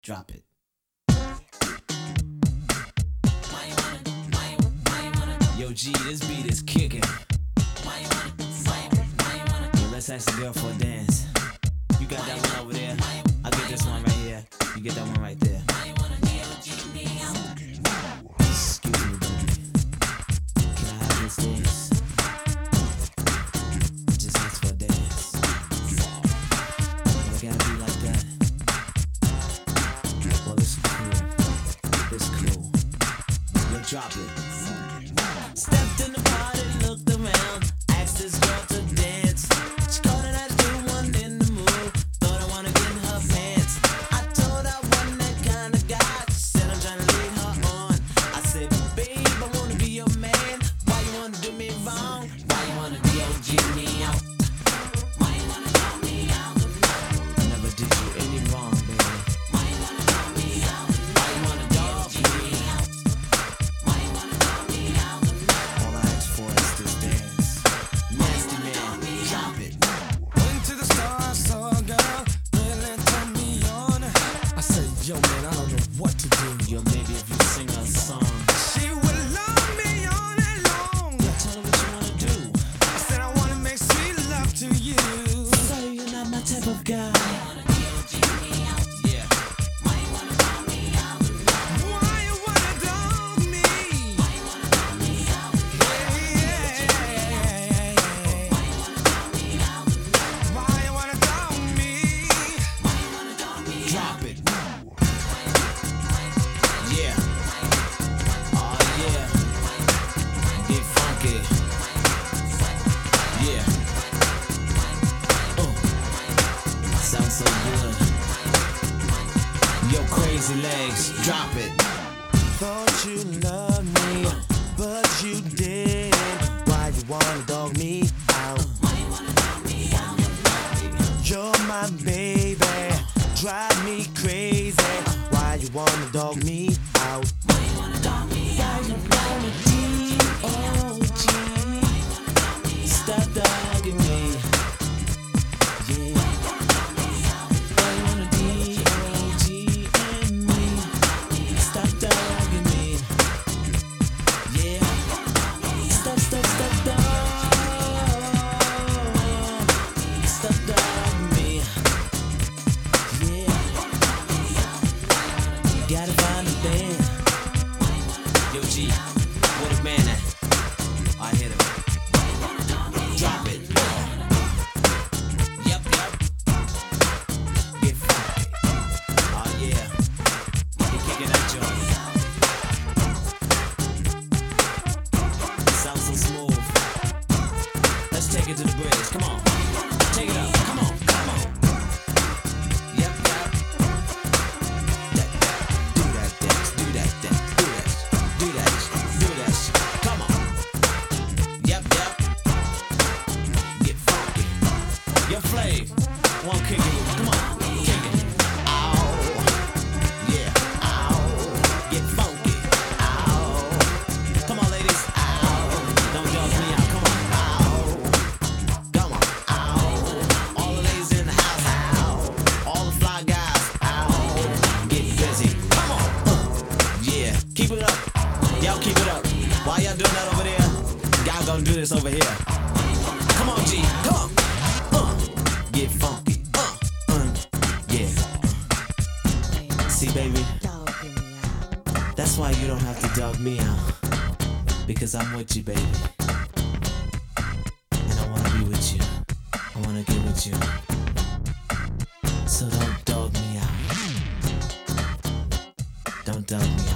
Drop it. Yo, G, this beat is kicking. Yo, let's ask the girl for a dance. You got that one over there. I'll get this one right here. You get that one right there. Excuse me, baby. Can I have this dance? Just ask for a dance. Well, it gotta be like that. Well, it's cool. It's cool. Yo, drop it. Stepped in the party, looked around, asked this girl to dance. She called it as doing one in the mood. Thought I wanna get in her pants. I told her I wasn't that kind of guy. She said I'm trying to lead her on. I said, babe, I wanna be your man. Why you wanna do me wrong? Why you wanna DOG me out? Why you wanna dog me out? I never did you any wrong, baby. Why you wanna dog me out? Why you wanna dog me out? Why you wanna dog me out? All I ask for is this dance. Nasty man, drop it. Went to the store, saw a girl, really turned me on. I said, yo man, I don't know what to do. Yo, maybe if you sing a song. She would love me all night long. Yo, tell her what you wanna do. I said I wanna make sweet love to you. Sorry, you're not my type of guy. Yeah. Why you wanna dog me? Why you wanna dog me? Drop it. Yeah. Oh yeah. Get funky. Yeah. Sounds so good. Yo, crazy legs. Drop it. Thought you loved me, but you didn't. Why you wanna dog me out? You're my baby, drive me crazy. Why you wanna dog me out? Why you wanna dog me out? Stop dogging me. Yeah. Why you wanna DOG and me? Stop dogging me. Yeah. Stop dog. Stop dogging me. Yeah. Gotta find a band. Yo, G, what a man at? I hit him. Drop it. Yep. Get funky. Oh yeah. You're kicking that joint. Sounds so smooth. Let's take it to the bridge. Come on. Take it up. Come on. Yep. Do that dance. Do that shit. Come on. Yep. Get funky. Your Flav. One kick it. Come on. Kick it. Ow. Yeah. Ow. Get funky. Ow. Come on, ladies. Ow. Don't judge me out. Come on. Ow. Come on. Ow. All the ladies in the house. Ow. All the fly guys. Ow. Get busy. Come on. Yeah. Keep it up. Y'all keep it up. While y'all doing that over there, y'all gonna do this over here. Come on, G. Come on. Get funky. Yeah. See, baby, that's why you don't have to dog me out. Because I'm with you, baby. And I wanna be with you. I wanna get with you. So don't dog me out. Don't dog me